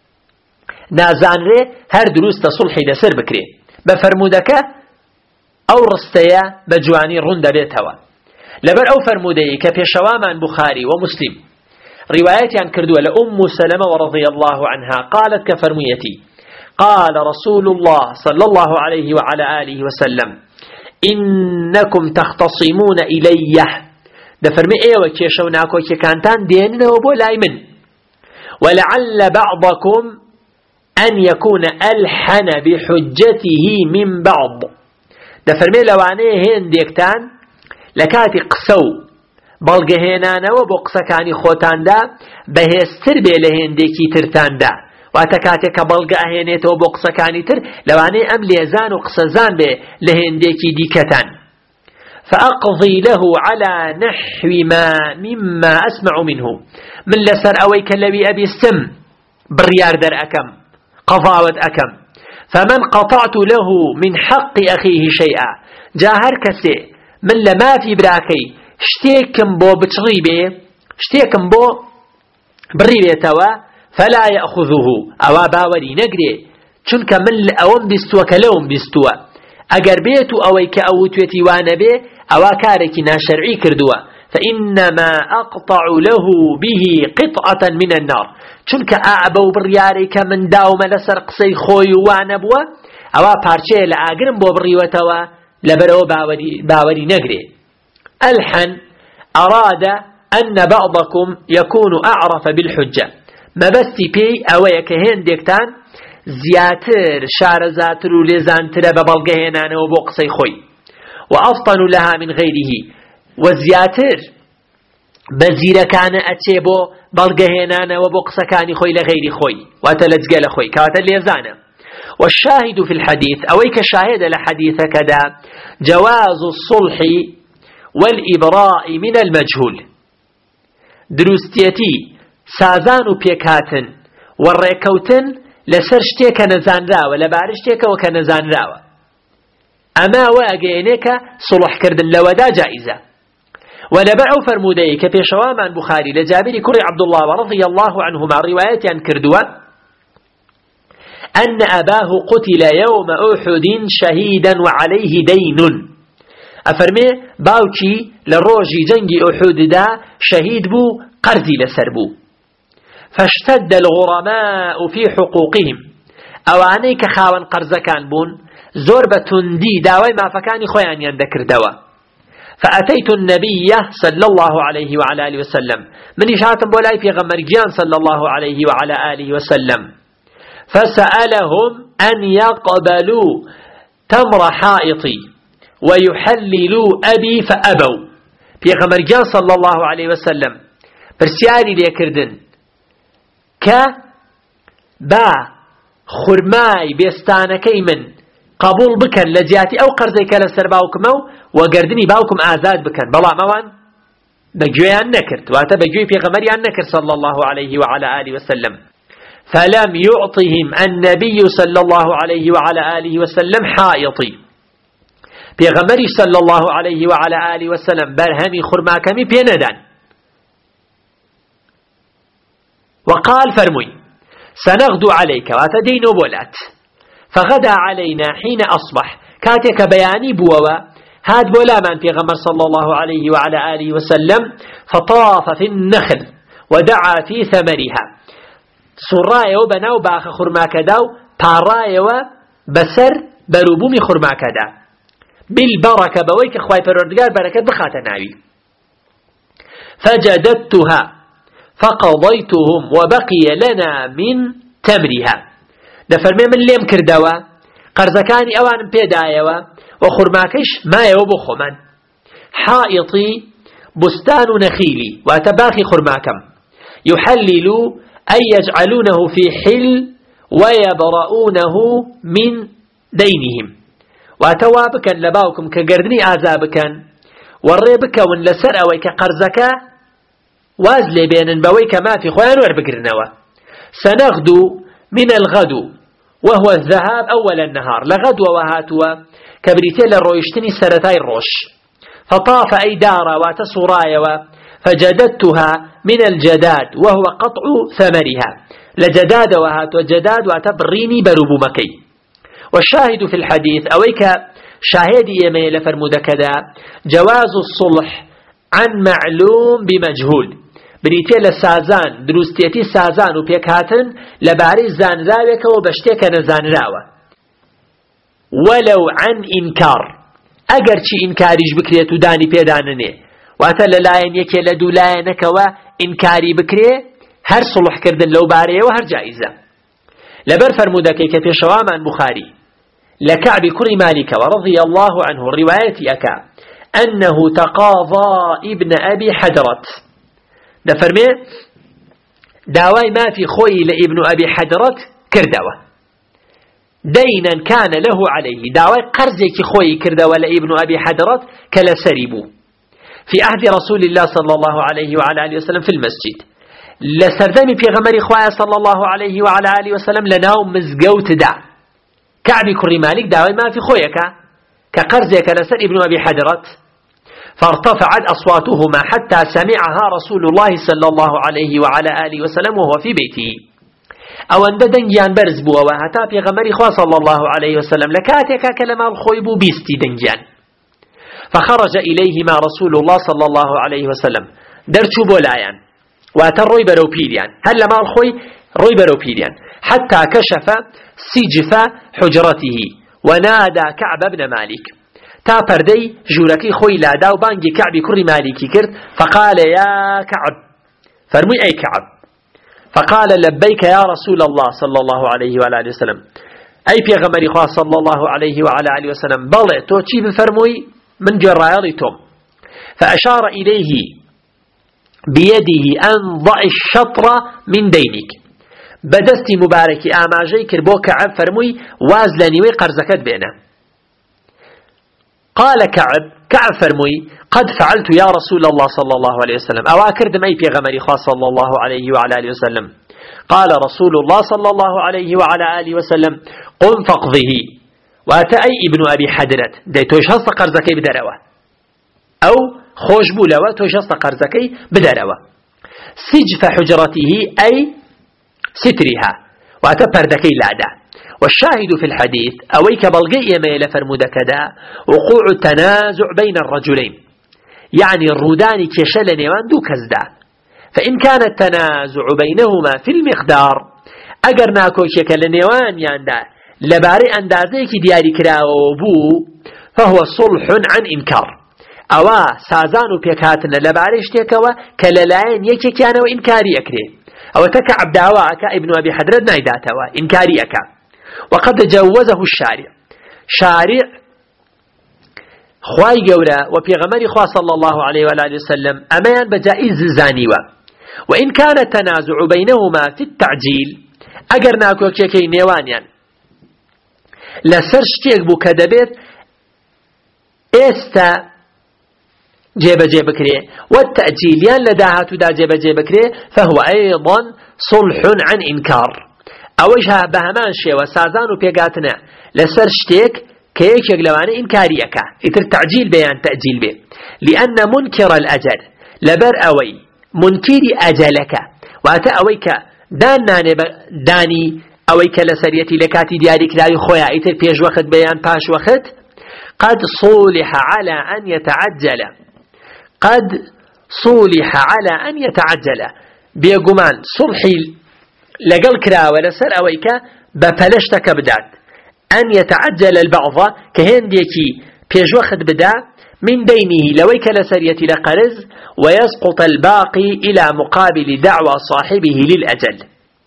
[SPEAKER 1] نازانري هر دروست صلحي لسر بكري. بفرمودك او رستيا بجواني رند بيتوا لبر او فرمودي كبيشوامان بخاري ومسلم روايات عن كردوة لأم سلمة ورضي الله عنها قالت كفرميتي قال رسول الله صلى الله عليه وعلى آله وسلم إنكم تختصمون إلي ده فرمي ايوه كيشوناكو كانتان ديننا وبولاي من ولعل بعضكم أن يكون ألحن بحجته من بعض. ده فرمي لوانيه هين ديكتان لكاتي قسو بلغهينانا وبقسكاني خوتان دا بهستر بي لهين ديكي ترتان دا واتكاتي كبلغهينيت وبقسكاني تر لوانيه أم ليزان وقسزان بي لهين ديكي ديكتان فأقضي له على نحو ما مما أسمع منه من لسر أويك الذي أبي السم بريار در أكم قضاوة أكم فمن قطعت له من حق أخيه شيئا جاهر كسي من لما في براكي شتيكم بو بتغيبه شتيكم بو بريبه توا فلا يأخذه أوا باوري نقري چونك من لأوم بستوى كلوم بستوى أقر بيتو أويك أوتوتي وانبه أوا كاركي ناشرعي كردوا فإنما أقطع له به قطعة من النار چونك أعبو برياريك من داوم لسر قصي خوي وانبوا أوا پارچه لأقرم بو بريوتوا لبرو باوري نقري. ألحن أراد أن بعضكم يكون أعرف بالحجة ما بستي بي أويك هين ديكتان زياتر شارزاتر وليزانتر ببلغهنان وبقصي خوي وأفطن لها من غيره وزياتر بزير كان أتيبو بلغهنان وبقصكان خوي لغير خوي واتلجل خوي كاتليزانا. والشاهد في الحديث أويك شاهد لحديث كذا جواز الصلح والإبراء من المجهول. دروستيتي سازان بيكاتن والريكوتن لسرشتيك نزان راوة لبارشتيك وكنزان راوة أما واقينيك صلح كردن لودا جائزة. ولبعو فرموديك في شوامان بخاري لجابر كري عبد الله رضي الله عنهما رواية عن كردوة أن أباه قتل يوم أحد شهيدا وعليه دين. أفرمي باوكي لروجي جنجي أحد دا شهيد بو قرزي لسربو فاشتد الغرماء في حقوقهم أوانيك خاون قرز كان بون زوربة دي داوي ما فكاني خويان يندكر دوا. فأتيت النبي صلى الله عليه وعلى آله وسلم من إشاعة بولاي في غمرجيان صلى الله عليه وعلى آله وسلم فسألهم أن يقبلوا تمر حائطي ويحللوا أبي فأبوا. في غمرجيان صلى الله عليه وسلم برسياري ليكردن با خرماي بيستانكي من قبول بكن لجياتي أو قرزي كالسر باوكمو وقردني باوكم آزاد بكن بلا موان بجويان نكرت واتا بجوي في غمريان نكر صلى الله عليه وعلى آله وسلم فلم يعطهم النبي صلى الله عليه وعلى آله وسلم حائطي في غمري صلى الله عليه وعلى آله وسلم برهمي خرماكمي بيندان وقال فرمي سنغدو عليك واتدين بولات فغدا علينا حين أصبح كاتك بياني بووا هاد بولا من في غمر صلى الله عليه وعلى آله وسلم فطاف في النخل ودعا في ثمرها سرايا وبناو باخ خرماك داو بارايا وبسر بروبومي خرماك دا بالبركة بويك خواي فرردقار بركة بخاتناوي فجددتها فقضيتهم وبقي لنا من تمرها. دفرمي من ليم كردوا قرزكاني اوان بيدايوا وخرماكش ما يوبخو من حائطي بستان نخيلي واتباخي خرماكم يحلل أي يجعلونه في حل ويبرؤونه من دينهم واتوا بكن لباوكم كقردني آزابكن والريبكون لسر أويك قرزك وازلي بين بويك ما في خوان وربقرنوا سنغدو من الغدو وهو الذهاب أول النهار لغدو وهاتوا كبريتين الرويشتني سرتاي الروش فطاف أي دار واتسرايا فجددتها من الجداد وهو قطع ثمرها لجداد وهاتوا جداد واتبريني بروب مكي والشاهد في الحديث أويك شاهدي يميل فرمود كذا جواز الصلح عن معلوم بمجهول بريتي لسازان دروستيتي سازان وبيكهاتن لباري زانراوك وبشتيك نزانراوة ولو عن إنكار أجرشي إنكاريش بكريتو داني بيدانني واتل لاين يكي لدو لاينك وإنكاري بكري هر صلح كردن لو باري وهر جائزة لبر فرمودك كفي شوامان بخاري لكعب كري مالك ورضي الله عنه الرواية أكا أنه تقاضى ابن أبي حدرت دفرمي داواي ما في خوي لابن أبي حدرت كردوة دينا كان له عليه داواي قرزك خوي كردوة لابن أبي حدرت كلا سريبو في عهد رسول الله صلى الله عليه وعلى آله وسلم في المسجد لسردمي في غمر خواه صلى الله عليه وعلى آله وسلم لناوم مزقوت دا كعب كري مالك داوي ما في خويك كقرزك لسر ابن أبي حدرت فارتفعت أصواتهما حتى سمعها رسول الله صلى الله عليه وعلى آله وسلم وهو في بيته أو أن دنجيان برز بوا وهتا في غمر خواه صلى الله عليه وسلم لكاتك كلمة الخويب بيستي دنجيان فخرج إليهما رسول الله صلى الله عليه وسلم درشو بولايان واتروي بروبيليان هل ما الخوي روي بروبيليان حتى كشف سجف حجرته ونادى كعب بن مالك تا پردي جوركي خوي لادا وبانجي كعب كري مالكي كرت فقال يا كعب فرمي أي كعب فقال لبيك يا رسول الله صلى الله عليه وعلى آله وسلم أي بيغمري خواه صلى الله عليه وعلى آله وسلم بلع توتشي بفرمي من جرائر توم فأشار إليه بيده أن ضع الشطر من دينك بدستي مباركي آماجي كربو كعب فرمي وازلني وقرزكت بينه قال كعب فرمي قد فعلت يا رسول الله صلى الله عليه وسلم أواكر دمي في غمري خاص صلى الله عليه وعلى آله وسلم قال رسول الله صلى الله عليه وعلى آله وسلم قم فاقضه واتأي ابن أبي حدرت دي توشهست قرزكي بدروا أو خوش بولوا توشهست قرزكي بدروا سجف حجرته أي سترها واتبردكي لادا والشاهد في الحديث أويك بلغي ميل فرمودك دا وقوع التنازع بين الرجلين يعني الرودان كشل نيوان دو كزدا فإن كان التنازع بينهما في المقدار أجر ناكو شكل نيوان ياندا لباري أندازيك دياري كراوبو فهو صلح عن إنكار أوا سازانو بيكاتنا لباري اشتكوا كللاين يكي كانوا إنكاري أكري أو تكعب دعواك ابن أبي حدرد نايداتوا إنكاري أكا وقد جوزه الشارع شارع خواي جورا وبيغمر خوا صلى الله عليه وآله وسلم أمان بجائز زانيوا وإن كان التنازع بينهما في التعجيل أجر ناكو كيكي نيوانيان لسرشتيك بو كدبت استا جيب كريه والتأجيليان لداهات دا جيب كريه فهو أيضا صلح عن إنكار أوجها بهمان شيء وسازان وبيقاتنا لسرشتيك كيك يقلواني إنكاريك إتر تعجيل بيان تأجيل بي لأن منكر الأجل لبر أوي منكري أجلك وأتا أويك داني أويك لسريتي لكاتي دياريك لا يخويا إتر بيج وقت بيان باش وقت قد صولح على أن يتعجل بيقمان صلحي لقل كراوة لسر أويك بپلشتك بدات أن يتعجل البعض كهن ديكي بيج وقت بدا من دينه لويك لسريتي لقرز ويسقط الباقي إلى مقابل دعوى صاحبه للأجل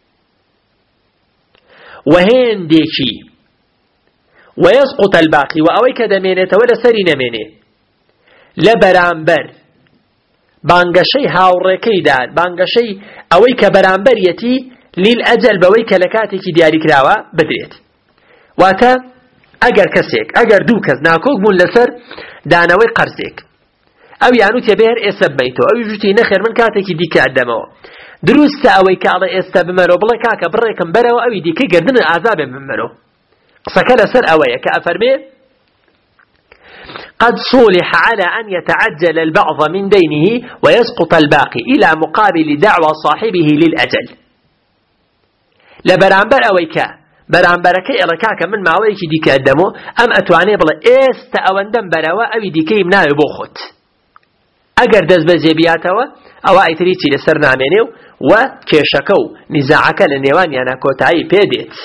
[SPEAKER 1] وهن ديكي ويسقط الباقي وأويك دمينة ولا سري نمينة لبرامبر بانگەشەی هاوڕێکەی داد بانگەشەی ئەوەی کە بەرامبەرەتی لیل ئەجەل بەوەی کە لە کاتێکی دیاری کراوە بدرێت. واتە ئەگەر دوو کەس ناکۆک بوون لەسەر دانەوەی قەرزێک، ئەو یانوتێ بێر ئێستا بمەیتەوە، ئەوی ژوتی نەخێر من کاتێکی دیکە ئەدەمەوە، دروستە ئەوەی کە ئەڵێ ئێستا بمەرەوە بڵێ کاکە بڕێکم بەرەوە ئەوی دیکەی گردن ئازابێ بمەرەوە. قسەکە لەسەر ئەوەیە کە ئەفەرمێ قد صولح على أن يتعجل البعض من دينه ويسقط الباقي إلى مقابل دعوى صاحبه للأجل. لبرامبر أويكا برامبركي إركاك من ماويكي ديكا الدمو أم أتواني بلا إيست أوندم بروا أوي ديكي مناوي بوخت أقر دز بزيبياتوا أو أيتريتي لسر نامينيو وكيشكو نزاعك لنيوان يانا كوتاي بيديت.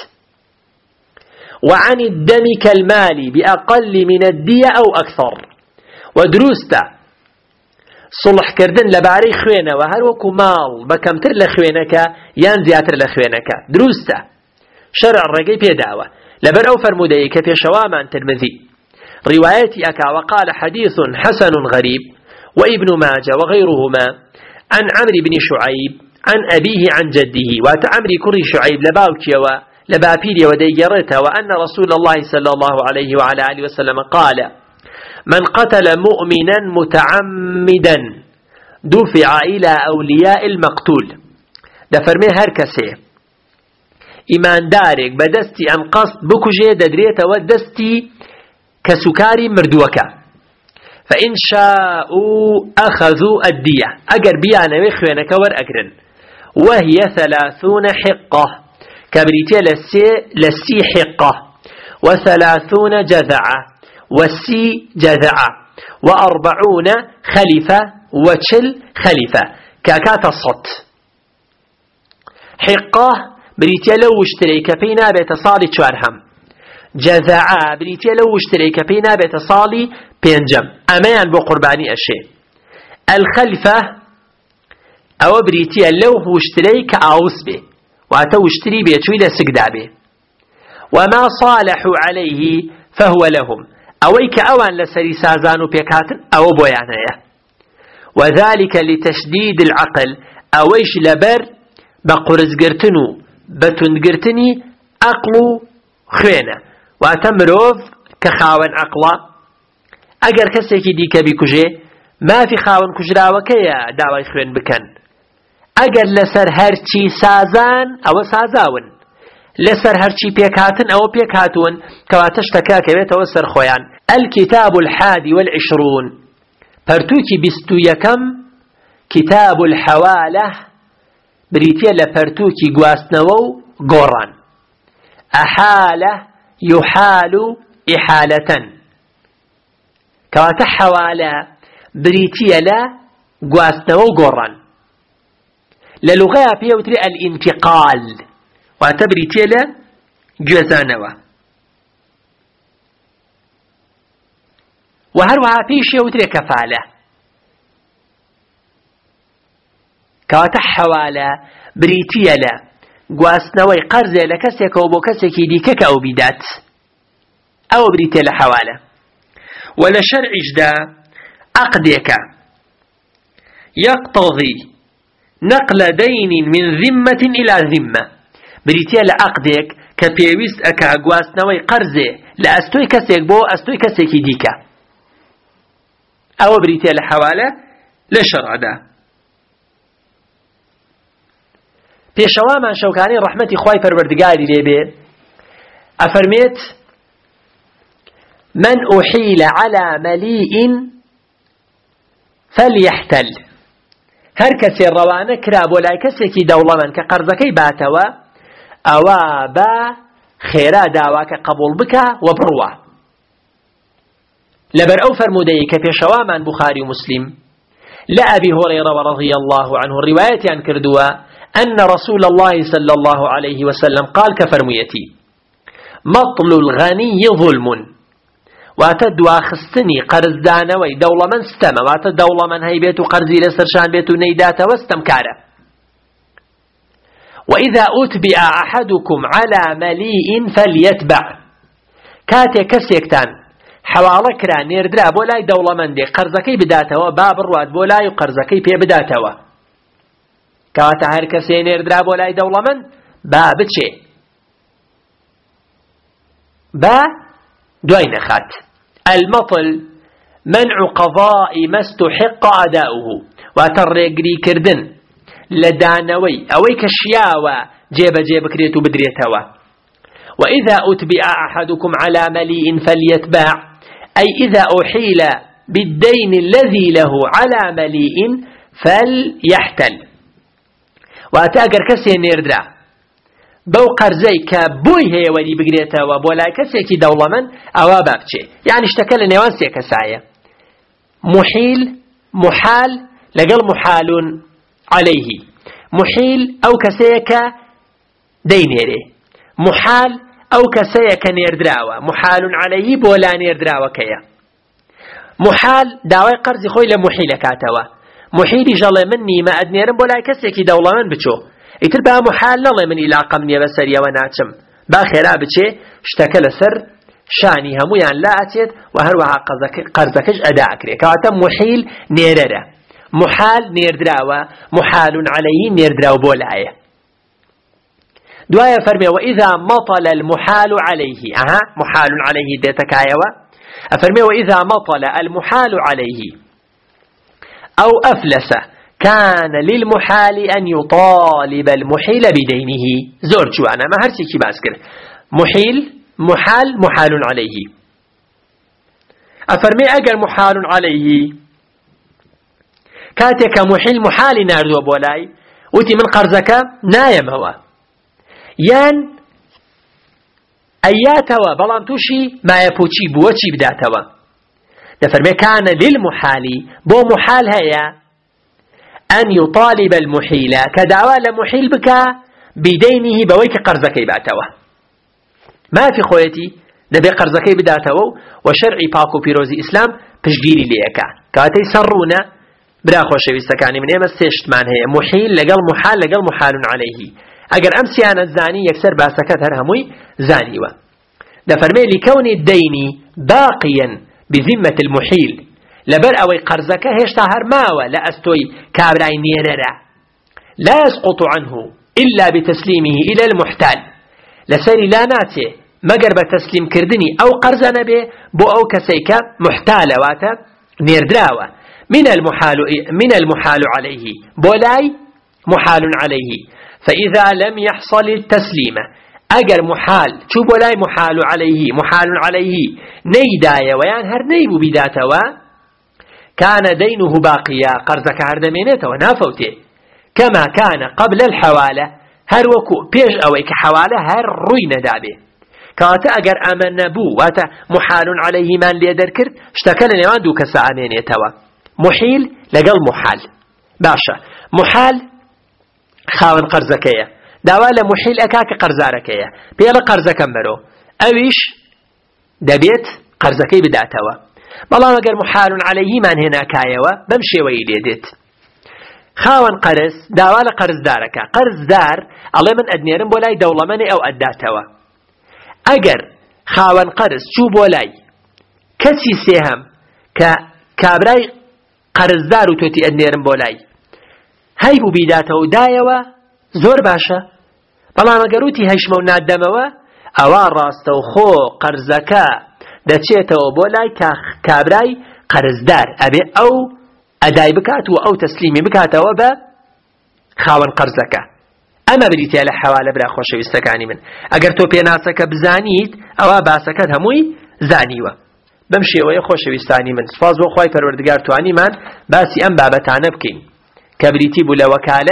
[SPEAKER 1] وعن الدم كالمال بأقل من الدية أو أكثر. ودروستا صلح كردن لباري خوينة وهر وكو مال بكمتر لخوينك يان زياتر لخوينك دروستا شرع الرقي بيداوة لبر أو فرمودي كفي شواما ترمذي روايتي أكا وقال حديث حسن غريب وابن ماجه وغيرهما عن عمرو بن شعيب عن أبيه عن جده وتعمري كري شعيب لباوكي لبابيلي وديجرته وأن رسول الله صلى الله عليه وعلى آله وسلم قال من قتل مؤمنا متعمدا دفع إلى أولياء المقتول. دفرمي هركسي إيمان دارك بدستي أم قصد بكجي ددريته ودستي كسكاري مردوكا فإن شاءوا أخذوا الدية أجر بيانا ويخوينك ورأجرن وهي 30 حقة كبريتيا لسي حقة 30 جذعة والسي جذعة 40 خليفة وشل خليفة كاكات الصوت. حقة بريتيا لو اشتريك بينا بيتصالي شوارهم جذعة بريتيا لو اشتريك بينا بيتصالي بينجم أمان بقرباني أشي. الخلفة أو بريتيا لو اشتريك أوس به واتو اشتري بيتوي لسقدابه وما صالحوا عليه فهو لهم أويك أوان لسري سازانو بيكاتن أو بويانايا وذلك لتشديد العقل أويش لبر بقرز قرتنو بتنقرتني أقلو خوينة واتمروف كخاون عقلا أجر كسيكي ديك بكجي ما في خاون كجراوكيا دعوة خوين بكن أجر لسر هرچي سازان أو سازاون لسر هرچي بيكاتن أو بيكاتون كواتشتكا كبيت وسر خويان. الكتاب 21 برتوكي بستو يكم كتاب الحوالة بريتيا لبرتوكي قواسنوو قران أحالة يحال إحالة كواتا حوالة بريتيا لا قواسنوو قران للغة بيوتري الانتقال واتبريتيا لا جوزانوا وهروها بيش يوتري كفالة كواتا حوالة بريتيا لا قواسنوي قرزة لكسيك وبو كسيكي ديكك أو بيدات أو بريتيا لحوالة ولا شرع جدا عقدك يقتضي نقل دين من ذمة إلى ذمة بريتيا لعقدك كبيويست أكا قواسنوي قرزة لأستوي كسيك بو أستوي كسيكي ديكا أو بريتيا لحوالة لشرع دا بيشوا من شوكاني رحمتي خواي فروردقاري ليبي أفرميت من أحيل على مليء فليحتل هر كسي الروانة كراب ولا كسيكي دولة من كقرزكي باتوا أوا با خيرا داواك قبول بك وبروا لبر أو فرمودي كبيشوا من بخاري ومسلم لأبي هريرة رضي الله عنه الرواية عن كردوا أن رسول الله صلى الله عليه وسلم قال كفرميتي مطل الغني ظلم واتدوا خستني قرز دانوي دولة من استمى واتد دولة من هيبيت قرزي لسرشان بيت نيدات واستمكاره وإذا أتبع أحدكم على مليء فليتبع كاتي كسيكتان حواڵە کرا نێردرا بۆ لای دەوڵەمەندێ قەرزەکەی بداتەوە با بڕوات بۆ لای و قەرزەکەی پێ بداتەوە کەواتە هەر کەسێ نێردرا بۆ لای دەوڵەمەند با بچێ با دوای نەخات. المەطل منع قضاء ما استحق أداؤه واتە ڕێگریکردن لە دانەوەی ئەوەی کە شیاوە جێبەجێ بکرێت و بدرێتەوە. وإذا أتبع أحدكم على مليء فليتبع أي إذا أحيل بالدين الذي له على مليء فليحتل. وأتاقر كسي نيردرا بو قرزي كبوي هي ولي بقريتا وبولا كسي كي دولة من أوا بابتشي يعني اشتكل نيوان سيكا سايا محيل محال لقل محال عليه محيل أو كسيكا دينيري محال أو كسيكا نيردراوة محال عليه بولا نيردراوة كيا محال داوي قرز خوي لمحيل كاتوا محيلي جالي مني ما أدنيرم بولا كسيكي دولة من بچو يتر بها محال نڵێ من علاقەم نییە بەسەریەوە ناچم با خێرا بچێ شتەکە لەسەر شانی هەمویان لا ئەچێت و هەروەها قەرزەکەش ئەدا ئەکرێ کەواتە محیل نێرەرە محال نێردراوە محال عەلەیهی نێردراو بۆ لایە. دوایە فەرمێ وإذا مطل المحال عليه محال عليه دێتەکایەوە ئەفەرمێ وإذا مطل المحال عليه أو أفلس كان للمحال أن يطالب المحيل بدينه زور جوانا ما هرسي كي باسكر محيل محال محال عليه أفرمي أجر محال عليه كاتك محيل محال ناردو بولاي وتي من قرزك نايم هو يان أياتوا بلان توشي ما يبوشي بوشي بداتوا دفرمي كان للمحال بو محال هيا أن يطالب المحيل كدعوى لمحيل بك بدينه بويك قرزكي باتوا ما في خويتي دبي قرزكي بداتوا وشرعي باكو بيروزي إسلام بشجيري ليكا كاتي سرونا برا خوشي بيستكاني من إما سيشتمان هي محيل لقل محال لقل محال عليه أجر أمسي أنا الزاني يكسر باسكت هرهموي زاني دفرمي لكون الدين باقيا بذمة المحيل لبر أوي قرزك هشتا هرماوة لا أستوي كابراي نيررا لا يسقط عنه إلا بتسليمه إلى المحتال لسري لا ناتي مقر بتسليم كردني أو قرزنا به بو أو كسيك محتالة واتا نيردراوة من المحال عليه بولاي محال عليه فإذا لم يحصل التسليم أجر محال شو بولاي محال عليه نيدايا ويان هر نيبو بداتوا كان دينه باقيا قرزك هردمينته ونافوته كما كان قبل الحوالة هر وكو بيج أويك حوالة هر روين دابه كاتا أجر أمن نبو واتا محال عليه من ليدر كرد اشتكال نيوان دوك ساعمين يتوا محيل لقل محال باشا محال خاون قرزكية داوالا محيل أكاك قرزاركية بيلا قرزك مرو أويش دبيت قرزكي بداتوا بەڵام ئەگەر محال عليهمان هێنا کایەوە بەم شێوەی لێدێت خاوەن قەرز داوا لە قەرزدارەکە قەرزدار ئەڵێ من ئەدنێرم بۆ لای دەوڵەمەندێ ئەو ئەداتەوە ئەگەر خاوەن قەرز چوو بۆ لای کەسی سێهەم کە کابرای قەرزدار و تۆتی ئەدنێرم بۆ لای هەیبوو بیداتەوە و دایەوە زۆر باشە بەڵام ئەگەر وتی هەشمە و نادەمەوە ئەوە ڕاستە و خۆ قەرزەکە دەچێتەوە بۆ لای کابرای قەرزدار ئەبێ ئەو ئەدای بکات و ئەو تەسلیمی بکاتەوە بە خاوەن قەرزەکە ئەمە بریتە لە حەوالە برا خۆشەویستەکانی من ئەگەر تۆ پێناسەکە بزانیت ئەوە باسەکەت هەمووی زانیوە بەم شێوەیە خۆشەویستانی من سپاس بۆ خوای پەروەردگار توانیمان باسی ئەم بابەتانە بکەین کە بریتی بوو لە وەکالە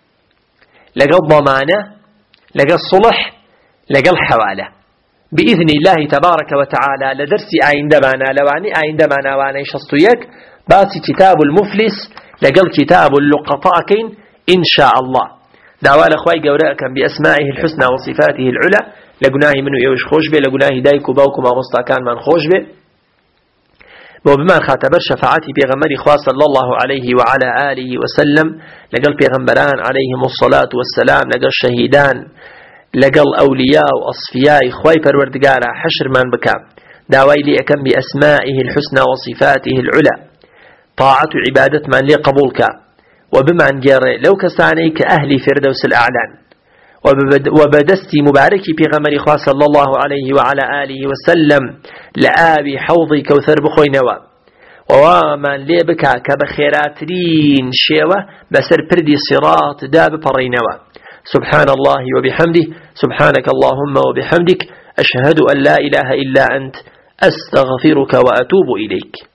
[SPEAKER 1] لەگەڵ ضەمانە لەگەڵ سڵح لەگەڵ حەوالە بإذن الله تبارك وتعالى لدرسي آيندمانا لواني آيندمانا واني شصتيك باسي كتاب المفلس لقل كتاب اللقطاكين إن شاء الله دعوال أخوي قوراءكم بأسمائه الحسنى وصفاته العلى لقناه منه يوش خوش به لقناه دايكو باوكم ومستاكان من خوش به وبما خاتبر شفاعتي بيغمري خواه صلى الله عليه وعلى آله وسلم لقل بيغمبران عليهم الصلاة والسلام لقل شهيدان لقل أولياء وأصفياء خواي پروردگارا حشر من بكا داوای لي أكم بأسمائه الحسنى وصفاته العلى طاعة عبادة من لي قبولك وبمن جر لو كسانيك أهل فردوس الأعلان وبدستي مباركي بغمر خاص صلى الله عليه وعلى آله وسلم لآبي حوضي كوثر بخوينوا ومن لي بكا كبخيراترين شيوة بسر بردي صراط داب برينوا سبحان الله وبحمده سبحانك اللهم وبحمدك أشهد أن لا إله إلا أنت أستغفرك وأتوب إليك.